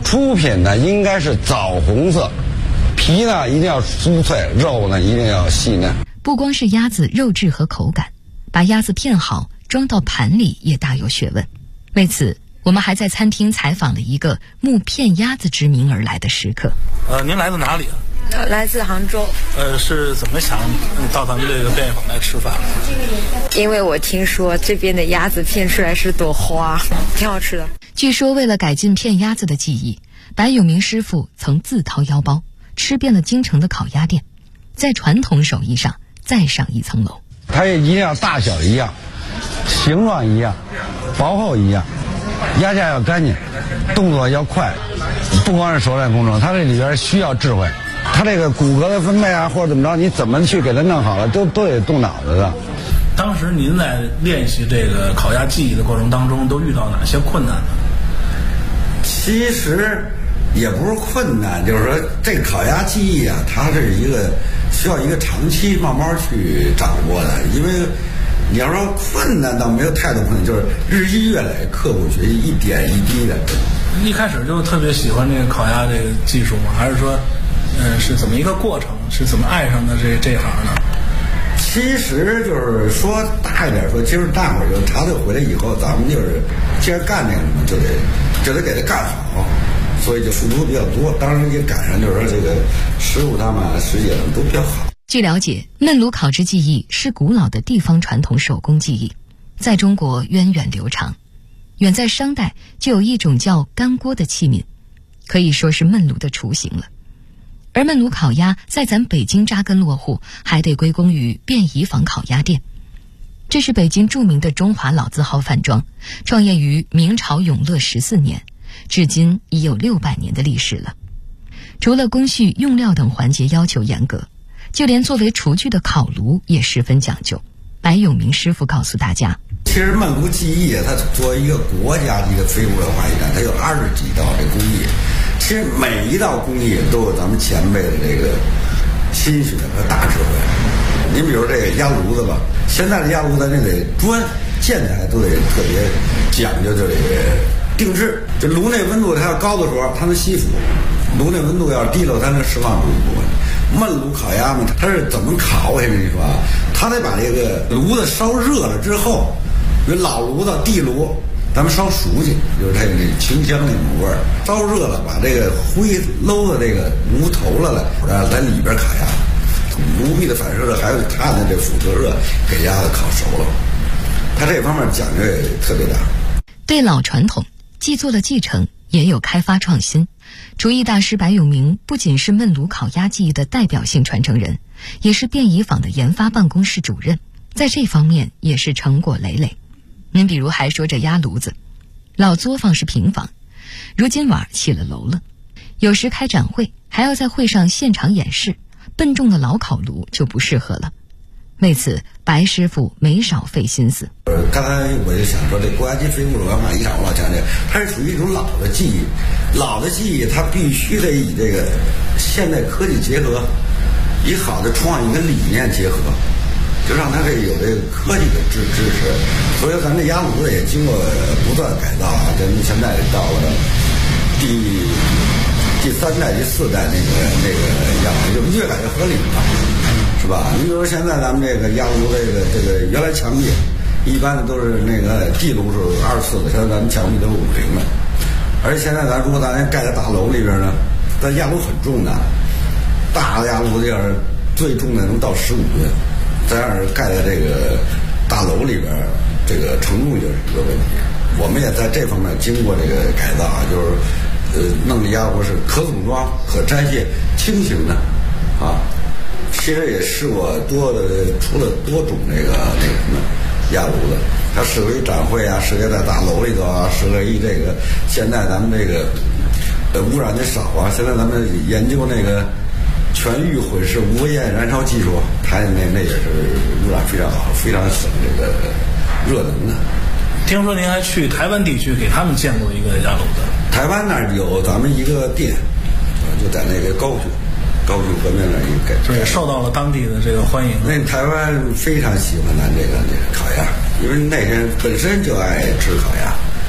出品呢应该是枣红色，皮呢一定要酥脆，肉呢一定要细嫩。 不光是鸭子肉质和口感，把鸭子片好装到盘里也大有学问。为此，我们还在餐厅采访了一个慕片鸭子之名而来的食客。 您来自哪里啊？ 来自杭州。 是怎么想到咱们这个便宜坊来吃饭？ 因为我听说这边的鸭子片出来是朵花，挺好吃的。 据说为了改进片鸭子的技艺，白永明师傅曾自掏腰包，吃遍了京城的烤鸭店，在传统手艺上再上一层楼。 它也一定要大小一样，形状一样，薄厚一样，鸭架要干净，动作要快，不光是手练工程，它这里边需要智慧。它这个骨骼的分配啊，或者怎么着，你怎么去给它弄好了，都得动脑子的。 当时您在练习这个烤鸭技艺的过程当中，都遇到哪些困难呢？ 其实也不是困难，就是说这个烤鸭技艺啊，它是一个需要一个长期慢慢去掌握的。因为你要说困难倒没有太多困难，就是日积月累、刻苦学习，一点一滴的。 一开始就特别喜欢这个烤鸭这个技术吗？还是说，是怎么一个过程？是怎么爱上的这行呢？ 其实就是说大一点说，其实大伙儿就插队回来以后，咱们就是既然干这个嘛，就得给它干好，所以就付出比较多。当然也赶上就是说这个师傅他们师姐们都比较好。 据了解，焖炉烤制技艺是古老的地方传统手工技艺，在中国源远流长。远在商代就有一种叫干锅的器皿，可以说是焖炉的雏形了。而焖炉烤鸭在咱北京扎根落户，还得归功于便宜坊烤鸭店。这是北京著名的中华老字号饭庄，创业于明朝永乐14年，至今已有600年的历史了。除了工序、用料等环节要求严格，就连作为厨具的烤炉也十分讲究。白永明师傅告诉大家， 其实焖炉技艺它作为一个国家的一个非物质文化遗产，它有20几道这工艺。其实每一道工艺都有咱们前辈的这个心血和大智慧。您比如这个鸭炉子吧，现在的鸭炉子那得砖建材都得特别讲究，就得定制。这炉内温度它要高的时候，它能吸附；炉内温度要低了，它能释放出一部分。焖炉烤鸭嘛，它是怎么烤？我跟你说啊，它得把这个炉子烧热了之后，比如老炉子、地炉，咱们烧熟去，就是它有那清香那种味儿。烧热了，把这个灰搂到这个炉头了然后在里边烤鸭。炉壁的反射热还有它的这辐射热，给鸭子烤熟了。它这方面讲究也特别大。 对老传统既做了继承，也有开发创新。厨艺大师白永明不仅是焖炉烤鸭技艺的代表性传承人，也是便宜坊的研发办公室主任，在这方面也是成果累累。您比如还说这鸭炉子，老作坊是平房，如今晚起了楼了，有时开展会还要在会上现场演示，笨重的老烤炉就不适合了。为此，白师傅没少费心思。 刚才我就想说，这国家级非物质文化遗产，我老强调，它是属于一种老的技艺。老的技艺，它必须得以这个现代科技结合，以好的创意跟理念结合，就让它这有这个科技的支持。所以咱这鸭炉子也经过不断改造啊，咱们现在到了第3代、第4代那个样子，就越来越合理了。是吧？你比如说现在咱们这个鸭炉这个原来墙壁一般的都是那个地炉是24的，现在咱们墙壁都是50的。而且现在如果咱盖在大楼里边呢，咱鸭炉很重的，大的鸭炉要是最重的能到15吨，咱要是盖在这个大楼里边，这个承重就是一个问题。我们也在这方面经过这个改造啊，就是弄的鸭炉是可组装、可拆卸、轻型的啊。其实也试过出了多种那个什么鸭炉子，它适合于展会啊，适合在大楼里头啊，适合于这个现在咱们这个污染的少啊。现在咱们研究那个全域混式无危焰燃烧技术，它那也是污染非常好，非常省这个热能的。 听说您还去台湾地区给他们建过一个鸭炉子。 台湾那儿有咱们一个店，就在那个高雄河面那儿一个， 对，受到了当地的这个欢迎。 那台湾非常喜欢咱这个烤鸭，因为那人本身就爱吃烤鸭，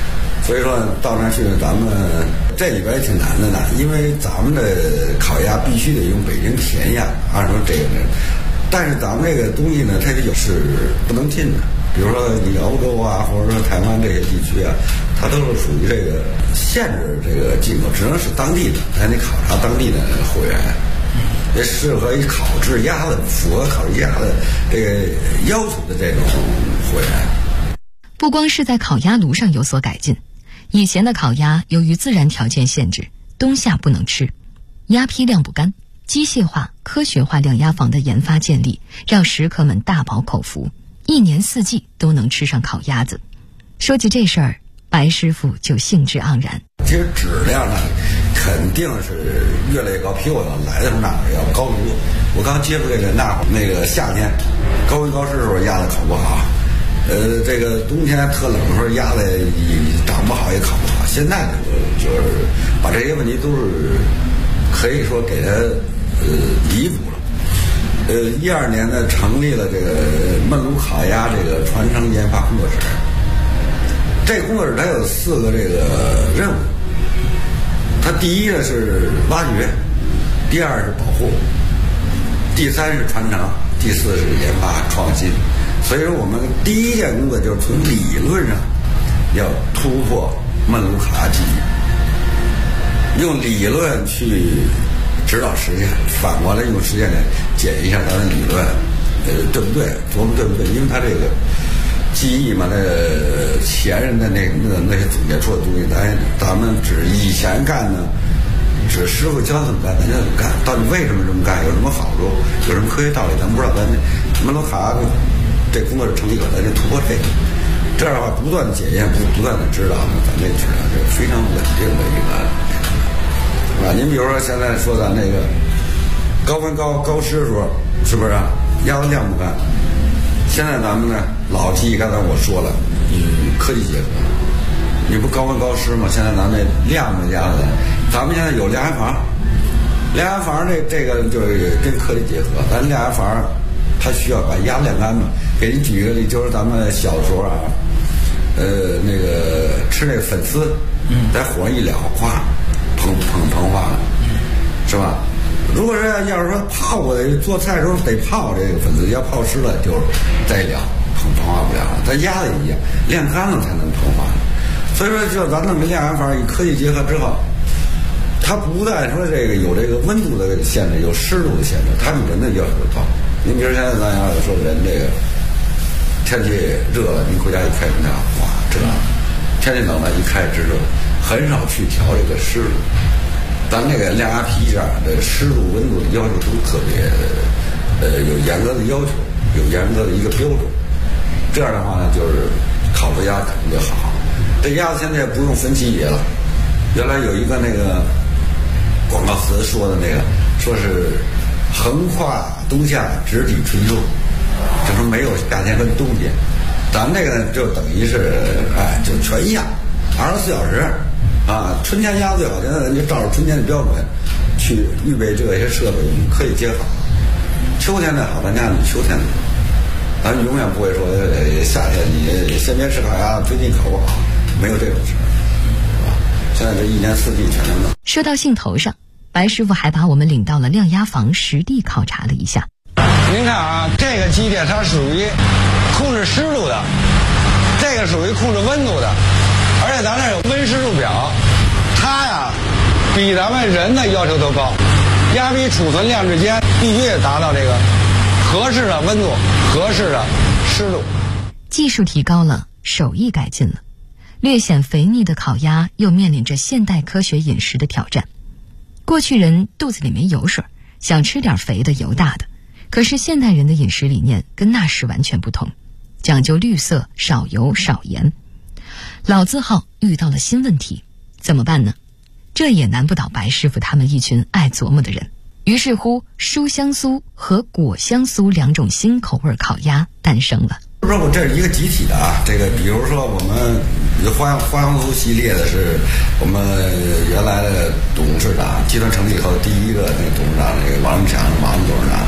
所以说到那儿去，咱们这里边也挺难的呢，因为咱们的烤鸭必须得用北京甜鸭，按说这个，但是咱们这个东西呢，它是不能进的。比如说你欧洲啊，或者说台湾这些地区啊，它都是属于这个限制这个进口，只能是当地的，还得考察当地的货源，也适合于烤制鸭的，符合烤制鸭的这个要求的这种货源。 不光是在烤鸭炉上有所改进，以前的烤鸭由于自然条件限制，冬夏不能吃，鸭坯晾不干，机械化、科学化晾鸭房的研发建立，让食客们大饱口福，一年四季都能吃上烤鸭子。说起这事儿，白师傅就兴致盎然。 其实质量呢，肯定是越来越高，比我来的时候那会儿要高得多。我刚接触这个那个夏天高温高湿的时候，鸭子烤不好。这个冬天特冷的时候，鸭子长不好也烤不好。现在呢，就是把这些问题都是可以说给它弥补了。12年呢，成立了这个焖炉烤鸭这个传承研发工作室。这个工作室它有4个这个任务，它第一呢是挖掘，第2是保护，第3是传承，第4是研发创新。所以说我们第一件工作就是从理论上要突破焖炉烤鸭技艺，用理论去指导实践，反过来用实践来检验一下咱的理论对不对，琢磨对不对，因为他这个记忆嘛，那前人的那些总结出的东西，咱们只以前干呢，只师傅教怎么干，咱就怎么干。到底为什么这么干，有什么好处，有什么科学道理，咱不知道。咱焖炉烤鸭这工作是成立了，咱就突破这个。这样的话，不断的检验，不断的指导呢，咱这质量是非常稳定的一个，是吧？您比如说现在说的那个高温高湿的时候，是不是啊？鸭子晾不干。现在咱们呢，老技艺刚才我说了，与科技结合，你不高温高湿吗？现在咱们晾的鸭子，咱们现在有晾鸭房，晾鸭房这个就是跟科技结合。咱晾鸭房，它需要把鸭晾干嘛。给你举个例，就是咱们小时候啊，那个吃那个粉丝，在火上一燎，咵，膨化了，是吧？如果是要是说泡过的，做菜的时候得泡这个粉丝，要泡湿了就再燎，膨化不了了。咱鸭子也一样，晾干了才能膨化。所以说，就咱弄个晾鸭房，与科技结合之后，它不但说这个有这个温度的限制，有湿度的限制，它比人的要求高。您比如现在咱要说人这个天气热了，您回家一开空调，哇，这天气冷了，一开直热，很少去调这个湿度。咱那个晾鸭皮上的湿度、温度的要求都特别，有严格的要求，有严格的一个标准。这样的话呢，就是烤出鸭子肯定就好。这鸭子现在不用分级别了，原来有一个那个广告词说的那个，说是横跨冬夏，直抵春秋，就是没有夏天跟冬天。咱们这个呢，就等于是就全一样，24小时。春天鸭最好，现在咱就照着春天的标准去预备这些设备，可以接好。秋天的好，咱家秋天的，咱永远不会说夏天你先别吃烤鸭，最近烤不好，没有这种事儿，是吧？现在这一年四季全能弄。 说到兴头上，白师傅还把我们领到了晾鸭房实地考察了一下。 您看啊，这个机械它属于控制湿度的，这个属于控制温度的。而且咱这有温湿度表，它呀比咱们人的要求都高，鸭皮储存量之间必须得达到这个合适的温度、合适的湿度。 技术提高了，手艺改进了，略显肥腻的烤鸭又面临着现代科学饮食的挑战。过去人肚子里面有水，想吃点肥的油大的，可是现代人的饮食理念跟那时完全不同，讲究绿色、少油、少盐。老字号遇到了新问题，怎么办呢？这也难不倒白师傅他们一群爱琢磨的人。于是乎，书香酥和果香酥2种新口味烤鸭诞生了。 说我这是一个集体的啊，这个比如说我们花香酥系列的是我们原来的董事长集团成立以后第一个那个董事长那个王荣强王董事长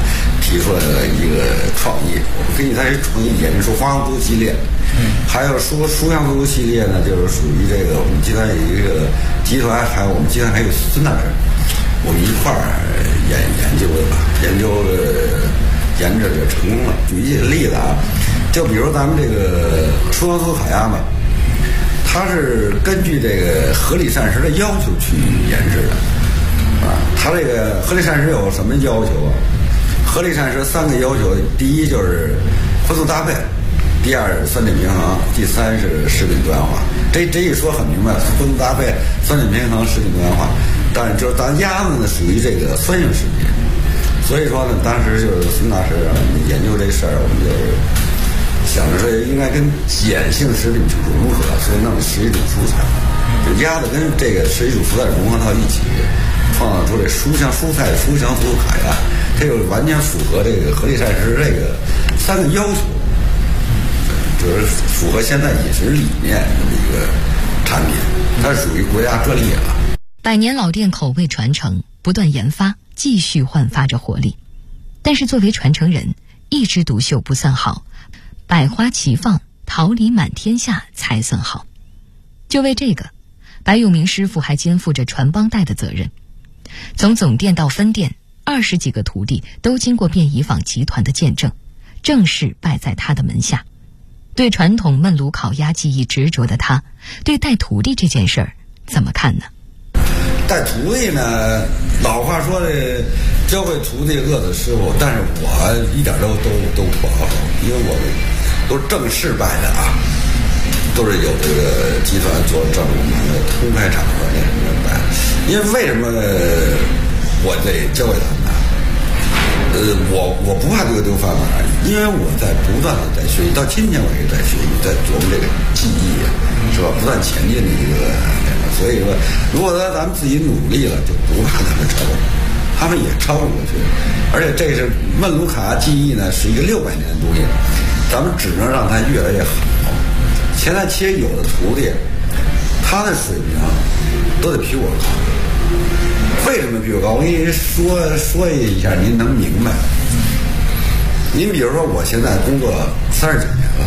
提出来的一个创意。我们根据他这创意研制出花样足系列，还有说书香足系列呢，就是属于这个我们集团有一个集团，还有我们集团还有孙大师，我们一块儿研究的吧，研制就成功了。举一个例子啊，就比如咱们这个书香足烤鸭嘛，它是根据这个合理膳食的要求去研制的。它这个合理膳食有什么要求啊？合理膳食3个要求，第一就是荤素搭配，第二酸碱平衡，第三是食品多样化。这一说很明白，荤素搭配、酸碱平衡、食品多样化。但是就是咱鸭子呢属于这个酸性食品，所以说呢，当时就是孙大师研究这事儿，我们就是想着说应该跟碱性食品去融合，所以弄11种蔬菜，就鸭子跟这个11种蔬菜融合到一起。创造出这书香蔬菜书香足烤鸭，这就完全符合这个合理膳食这个3个要求，就是符合现在饮食理念的一个产品，它是属于国家专利了。 100年老店口味传承，不断研发，继续焕发着活力。但是作为传承人，一枝独秀不算好，百花齐放，桃李满天下才算好。就为这个，白永明师傅还肩负着传帮带的责任。从总店到分店，20几个徒弟都经过便宜坊集团的见证，正式拜在他的门下。对传统焖炉烤鸭技艺执着的他，对带徒弟这件事儿怎么看呢？ 带徒弟呢，老话说的，教会徒弟饿死师傅，但是我一点都不好手，因为我们都是正式拜的啊，都是有这个集团做正门的公开场合那什么拜。因为什么我得教给他们呢？我不怕丢饭碗，因为我在不断的在学习，到今天我也在学习，在琢磨这个技艺，是吧？不断前进的一个，所以说，如果说咱们自己努力了，就不怕他们超过，他们也超过去。而且这是焖炉烤鸭技艺呢，是一个600年的东西，咱们只能让它越来越好。现在其实有的徒弟，他的水平都得比我高。为什么比我高？我跟你说一下，您能明白。您比如说，我现在工作39年了，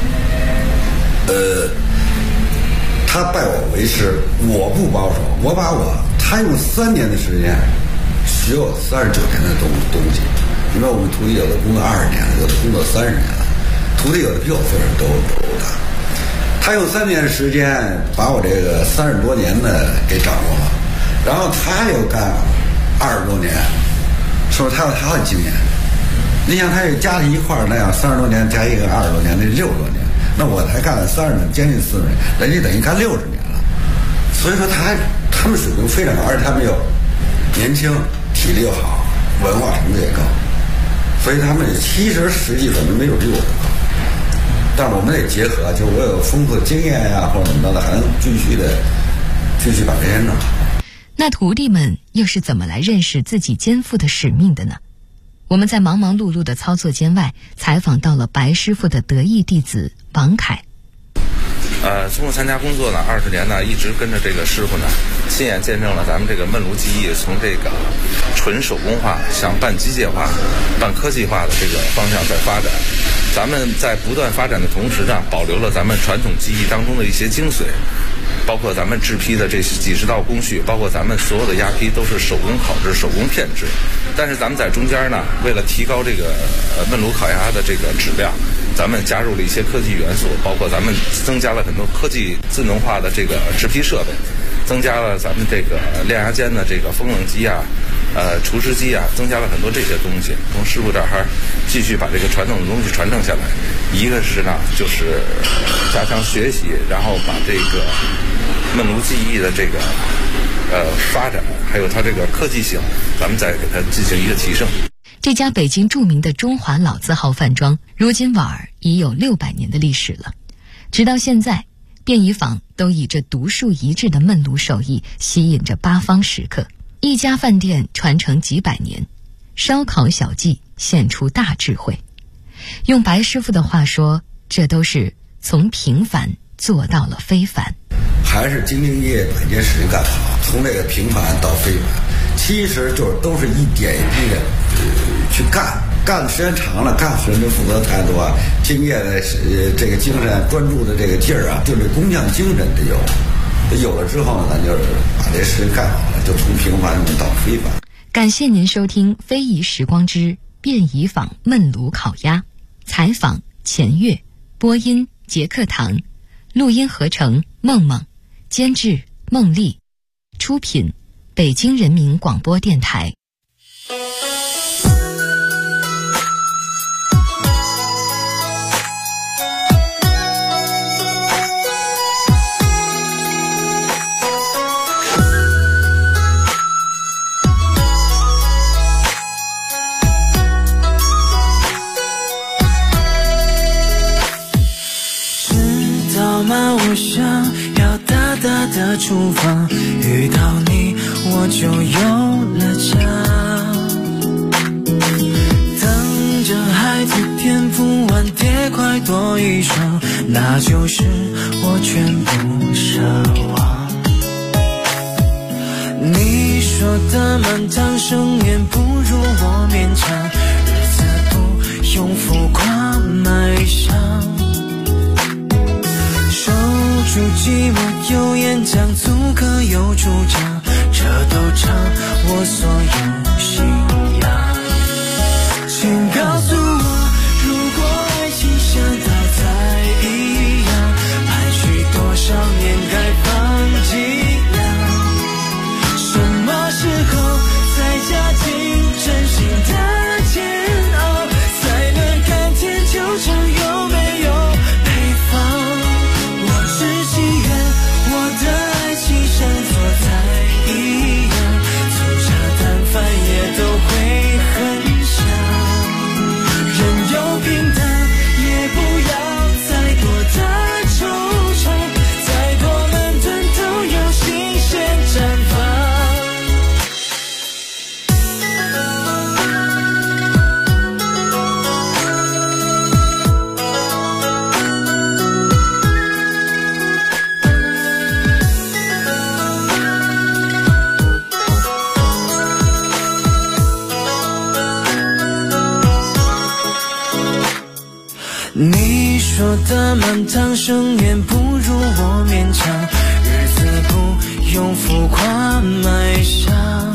他拜我为师，我不保守，他用3年的时间学我39年的东西。因为我们徒弟有的工作20年了，有的工作30年了，徒弟有的比我岁数都大。他用3年的时间把我这个30多年的给掌握了，然后他又干20多年，是不是他有他的经验？你想他也加在一块儿那样30多年加一个20多年，那60多年，那我才干了30年，将近40年，人家等于干60年了。所以说他们水平非常高，而且他们又年轻，体力又好，文化程度也高，所以他们其实实际可能没有比我高。但是我们得结合，就我有丰富的经验呀，或者怎么着的，还能继续把这些弄好。 那徒弟们又是怎么来认识自己肩负的使命的呢？我们在忙忙碌碌的操作间外，采访到了白师傅的得意弟子王凯。 通过参加工作呢，20年呢，一直跟着这个师傅呢，亲眼见证了咱们这个焖炉技艺从这个纯手工化向半机械化、半科技化的这个方向在发展。咱们在不断发展的同时呢，保留了咱们传统技艺当中的一些精髓，包括咱们制坯的这几十道工序，包括咱们所有的鸭坯都是手工烤制、手工片制。但是咱们在中间呢，为了提高这个焖炉烤鸭的这个质量，咱们加入了一些科技元素，包括咱们增加了很多科技智能化的这个制坯设备，增加了咱们这个晾鸭间的这个风冷机啊、除湿机啊，增加了很多这些东西。从师傅这儿还继续把这个传统的东西传承下来。一个是呢，就是加强学习，然后把这个焖炉技艺的这个发展，还有它这个科技性，咱们再给它进行一个提升。 这家北京著名的中华老字号饭庄，如今碗儿已有600年的历史了。直到现在，便宜坊都以这独树一帜的焖炉手艺吸引着八方食客。一家饭店传承几百年，烧烤小技现出大智慧。用白师傅的话说，这都是从平凡做到了非凡。 还是兢兢业业把一件事情干好，从这个平凡到非凡。 其实就是都是一点一滴的去干的时间长了，干活就负责太多，敬业的这个精神，专注的这个劲儿啊，就这工匠精神得有了之后呢，咱就是把这事干好了，就从平凡到非凡。 感谢您收听《非遗时光之便宜坊焖炉烤鸭》，采访钱月，播音杰克堂，录音合成梦梦，监制孟丽，出品北京人民广播电台。 我想要大大的厨房，遇到你我就有了家。等着孩子颠覆完碟块多一双，那就是我全部奢望。你说的漫长盛宴不如我勉强，日子不用浮夸卖相，守住寂寞有演讲，足可有主张，这都成我所有信仰。请告诉我，如果爱情像稻菜一样，盘续多少年该放几两？什么时候才加进真心的煎熬，才能甘甜就成有没有配方？我只祈愿我的爱情像做菜一样，粗茶淡饭也都会很香，人有平淡，也不要再多的惆怅，再多门顿都有新鲜绽放。你说的满堂盛宴不如我勉强，日子不用浮夸卖相，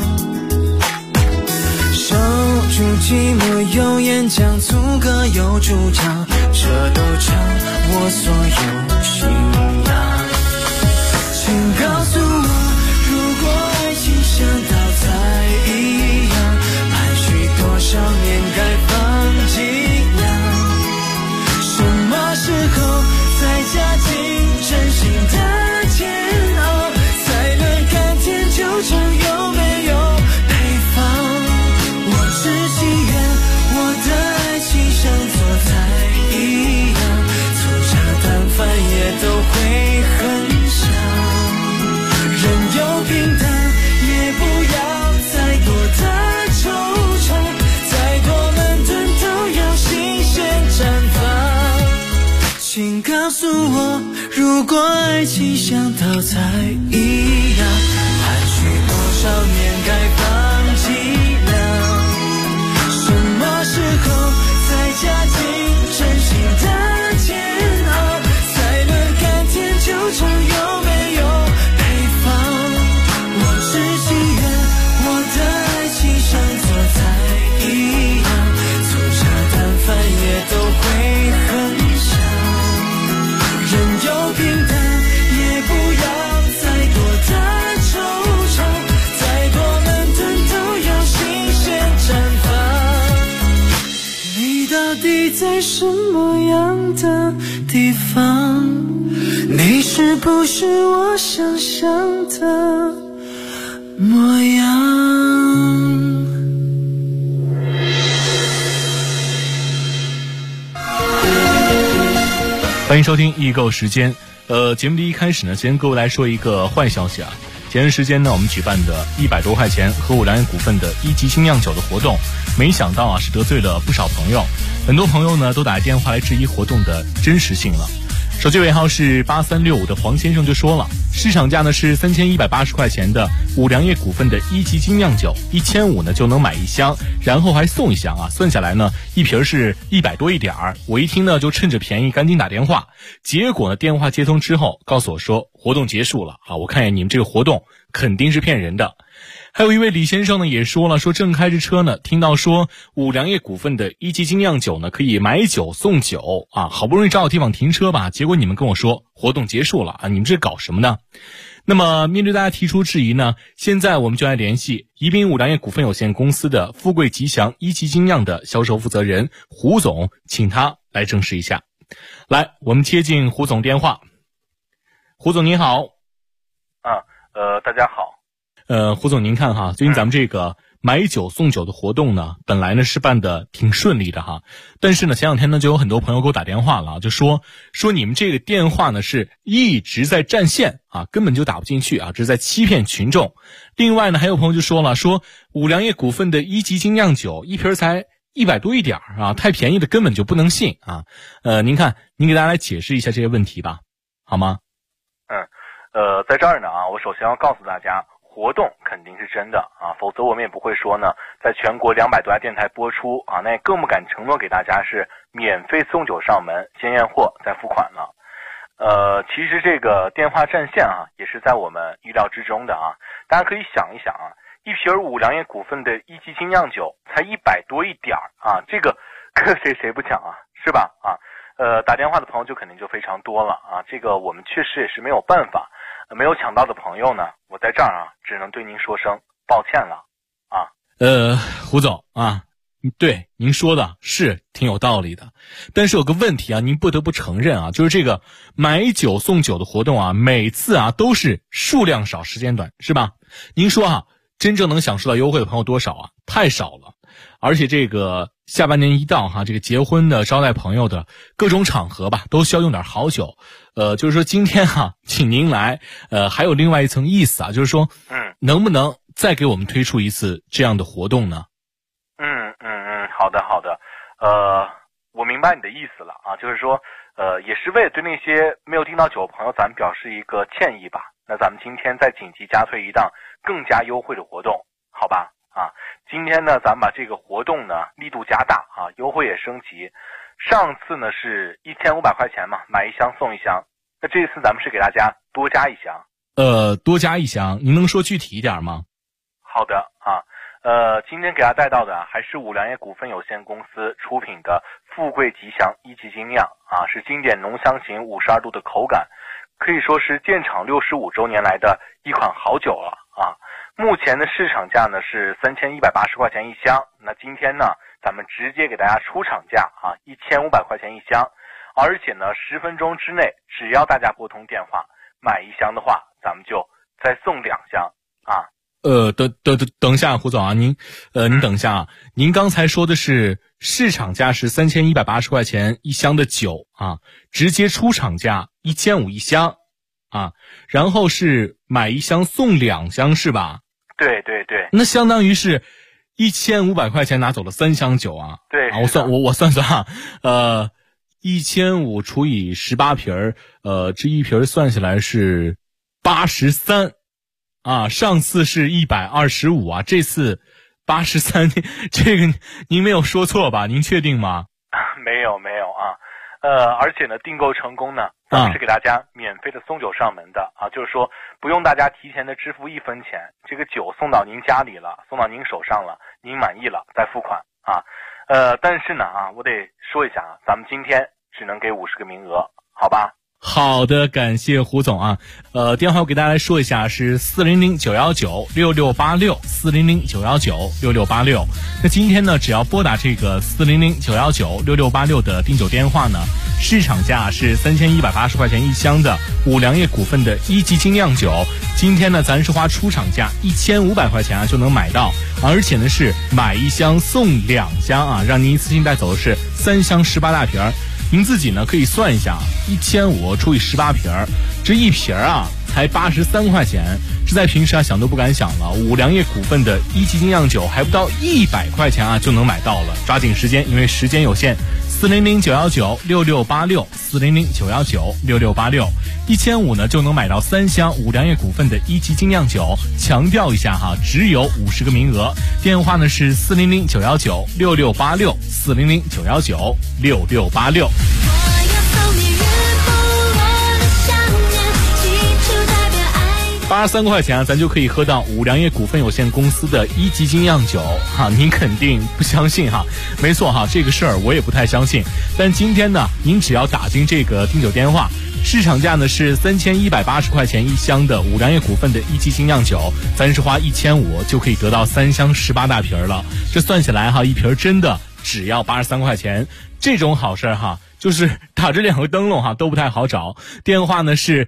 守住寂寞有演讲，足可有主张，这都成我所有信仰。请告诉我，如果爱情像稻菜一样，盘续多少年该放几两？什么时候才加进真心的煎熬，才能甘甜就成有没有配方？我只祈愿我的爱情像做菜一样，粗茶淡饭也都会很香，人有平淡，也不要再多的惆怅，再多门顿都有新鲜绽放。请告诉我，如果爱情像稻菜一样，盘续多少年该放几两？什么时候才加进真心的煎熬，才能甘甜就成有没有配方？我只祈愿我的爱情像做菜一样，粗茶淡饭也都会很香，人有平淡，也不要再多的惆怅，再多门顿都有新鲜绽放。你到底在什么样的地方？你是不是我想象的模样？ 欢迎收听易购时间。节目的一开始呢，先跟各位来说一个坏消息啊。前段时间呢，我们举办的100多块钱和五粮液股份的1级精酿酒的活动，没想到啊是得罪了不少朋友，很多朋友呢都打电话来质疑活动的真实性了。 手机尾号是8365的黄先生就说了，市场价呢是3180块钱的五粮液股份的1级精酿酒，1500呢就能买1箱，然后还送1箱啊，算下来呢一瓶是100多一点儿。我一听呢就趁着便宜赶紧打电话，结果呢电话接通之后告诉我说活动结束了啊，我看见你们这个活动肯定是骗人的。还有一位李先生呢也说了，说正开着车呢，听到说五粮液股份的1级精酿酒呢可以买酒送酒啊，好不容易找到地方停车吧，结果你们跟我说活动结束了啊，你们这搞什么呢？那么面对大家提出质疑呢，现在我们就来联系宜宾五粮液股份有限公司的富贵吉祥1级精酿的销售负责人胡总，请他来证实一下。来，我们接进胡总电话。胡总您好。 大家好。 胡总您看哈，最近咱们这个买酒送酒的活动呢，本来呢是办的挺顺利的哈，但是呢前两天呢就有很多朋友给我打电话了，就说你们这个电话呢是一直在占线啊，根本就打不进去啊，这是在欺骗群众。另外呢还有朋友就说了，说五粮液股份的1级精酿酒一瓶才100多一点啊，太便宜的根本就不能信啊。您看您给大家来解释一下这些问题吧，好吗？ 在这儿呢啊，我首先要告诉大家，活动肯定是真的啊，否则我们也不会说呢，在全国200多家电台播出啊，那也更不敢承诺给大家是免费送酒上门，先验货再付款了。其实这个电话占线啊，也是在我们预料之中的啊。大家可以想一想啊，一瓶五粮液股份的1级精酿酒才100多一点啊，这个搁谁不抢啊，是吧？啊，打电话的朋友就肯定就非常多了啊，这个我们确实也是没有办法。没有抢到的朋友呢，我在这儿啊，只能对您说声抱歉了啊。 胡总啊，对您说的是挺有道理的，但是有个问题啊，您不得不承认啊，就是这个买酒送酒的活动啊，每次啊都是数量少时间短，是吧？您说啊，真正能享受到优惠的朋友多少啊？太少了。而且这个下半年一到哈，这个结婚的招待朋友的各种场合吧，都需要用点好酒。就是说今天哈，请您来，还有另外一层意思啊，就是说，能不能再给我们推出一次这样的活动呢？ 好的，我明白你的意思了啊，就是说，也是为了对那些没有订到酒的朋友，咱们表示一个歉意吧。那咱们今天再紧急加推一档更加优惠的活动，好吧？啊，今天呢，咱们把这个活动呢力度加大啊，优惠也升级。上次呢是1500块钱嘛，买1箱送1箱。那这次咱们是给大家多加1箱。 多加1箱，您能说具体一点吗？ 好的啊，今天给大家带到的还是五粮液股份有限公司出品的富贵吉祥1级精酿啊，是经典浓香型52度的口感，可以说是建厂65周年来的一款好酒了啊。目前的市场价呢是3180块钱1箱，那今天呢咱们直接给大家出厂价啊，1500块钱1箱，而且呢10分钟之内，只要大家拨通电话买1箱的话，咱们就再送2箱啊。 等一下，胡总啊，您等一下啊，您刚才说的是市场价是3180块钱1箱的酒啊，直接出厂价1500一箱啊，然后是买1箱送2箱是吧？ 对， 那相当于是1500块钱拿走了3箱酒啊。 对啊，我算啊，1500除以18瓶这一瓶算下来是83啊，上次是125啊，这次83，这个您没有说错吧？您确定吗？ 没有啊。而且呢，订购成功呢，咱们是给大家免费的送酒上门的啊，就是说不用大家提前的支付1分钱，这个酒送到您家里了，送到您手上了，您满意了再付款啊。但是呢啊，我得说一下啊，咱们今天只能给50个名额，好吧？ 好的，感谢胡总啊。电话我给大家来说一下，是400-919-6686，400-919-6686。那今天呢，只要拨打这个400-919-6686的订酒电话呢，市场价是3180块钱1箱的五粮液股份的1级精酿酒，今天呢，咱是花出厂价1500块钱啊就能买到，而且呢是买1箱送2箱啊，让您一次性带走的是3箱18大瓶。您自己呢可以算一下，1500除以18瓶，这一瓶啊才83块钱，这在平时啊想都不敢想了。五粮液股份的1级精酿酒还不到100块钱啊就能买到了，抓紧时间，因为时间有限。 400-919-6686，400-919-6686，1500呢就能买到3箱五粮液股份的一级精酿酒。强调一下哈，只有50个名额。电话呢是400-919-6686，400-919-6686。83块钱咱就可以喝到五粮液股份有限公司的一级精酿酒哈，您肯定不相信哈？没错哈，这个事儿我也不太相信。但今天呢，您只要打进这个订酒电话，市场价呢是3180块钱一箱的五粮液股份的一级精酿酒，咱是花1500就可以得到3箱18大瓶了。这算下来哈，一瓶真的只要83块钱，这种好事哈。就是打着2个灯笼哈都不太好找。电话呢是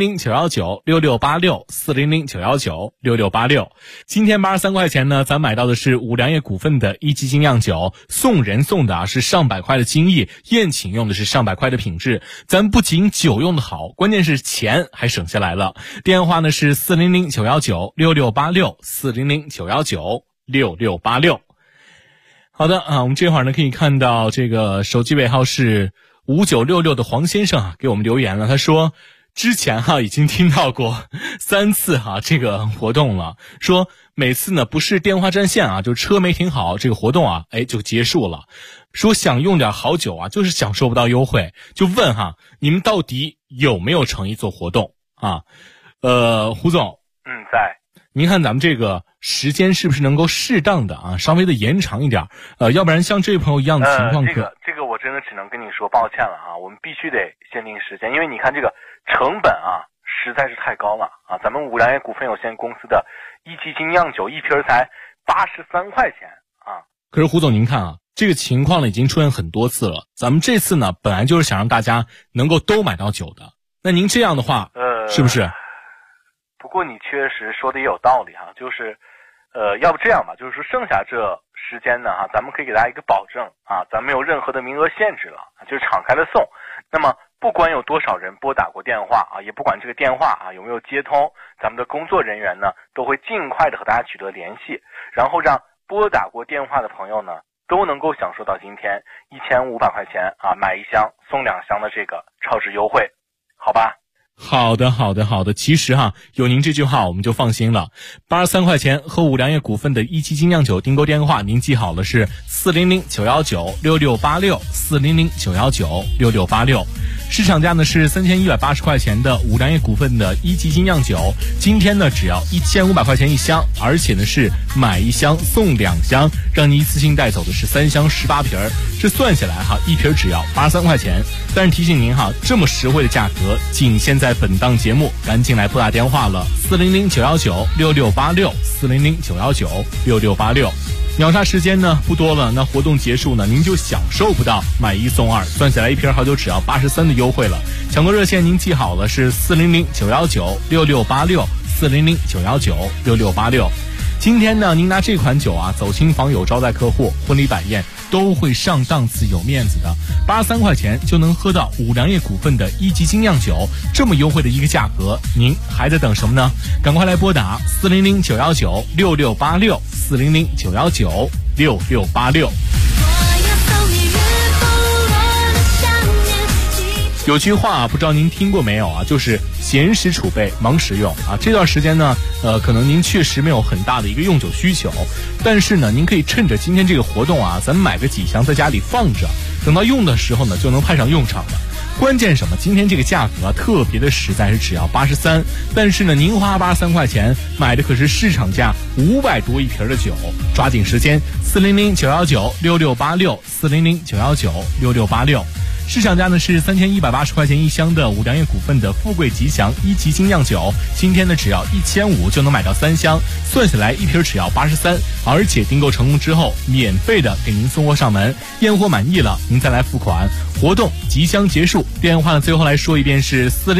400-919-6686，400-919-6686。今天83块钱呢，咱买到的是五粮液股份的一级精酿酒，送人送的是上百块的精益，宴请用的是上百块的品质。咱不仅酒用的好，关键是钱还省下来了。电话呢是400-919-6686，400-919-6686。好的啊，我们这会儿呢可以看到这个手机尾号是5966的黄先生啊给我们留言了，他说之前已经听到过3次这个活动了，说每次呢不是电话占线就车没停好，这个活动就结束了。说想用点好酒就是享受不到优惠，就问你们到底有没有诚意做活动啊？胡总， 在。 您看咱们这个时间是不是能够适当的稍微的延长一点，要不然像这位朋友一样的情况这个我真的只能跟你说抱歉了我们必须得限定时间，因为你看这个成本实在是太高了咱们五粮液股份有限公司的一级精酿酒一瓶才83块钱可是胡总您看这个情况呢已经出现很多次了，咱们这次呢本来就是想让大家能够都买到酒的，那您这样的话是不是？ 不过你确实说的也有道理就是要不这样吧，就是说剩下这时间呢咱们可以给大家一个保证咱没有任何的名额限制了，就是敞开的送。那么不管有多少人拨打过电话也不管这个电话有没有接通，咱们的工作人员呢都会尽快的和大家取得联系，然后让拨打过电话的朋友呢都能够享受到今天1500块钱买1箱送2箱的这个超值优惠，好吧？ 好的，其实有您这句话我们就放心了。83块钱和五粮液股份的一级精酿酒订购电话您记好了，是400-919-6686，400-919-6686。市场价呢是3180块钱的五粮液股份的一级精酿酒，今天呢只要1500块钱一箱，而且呢是买1箱送2箱，让你一次性带走的是3箱18瓶，这算下来一瓶只要83块钱。但是提醒您这么实惠的价格仅限在本档节目，赶紧来拨打电话了，400-919-6686，400-919-6686。秒杀时间呢不多了，那活动结束呢您就享受不到买1送2，算下来一瓶好酒只要83的优惠了。抢购热线您记好了，是400-919-6686，400-919-6686。今天呢您拿这款酒走亲访友招待客户婚礼摆宴都会上档次有面子的，83块钱就能喝到五粮液股份的一级精酿酒，这么优惠的一个价格，您还在等什么呢？赶快来拨打400-919-6686，400-919-6686。有句话不知道您听过没有就是闲时储备，忙时用这段时间呢可能您确实没有很大的一个用酒需求，但是呢您可以趁着今天这个活动咱们买个几箱在家里放着，等到用的时候呢就能派上用场了。关键什么？今天这个价格特别的实在，是只要83，但是呢您花83块钱买的可是市场价500多一瓶的酒，抓紧时间，400-919-6686，400-919-6686。市场价呢是3180块钱一箱的五粮液股份的富贵吉祥一级精酿酒，今天呢只要1500就能买到3箱，算下来一瓶只要83，而且订购成功之后免费的给您送货上门，验货满意了您再来付款。活动即将结束，电话呢最后来说一遍是40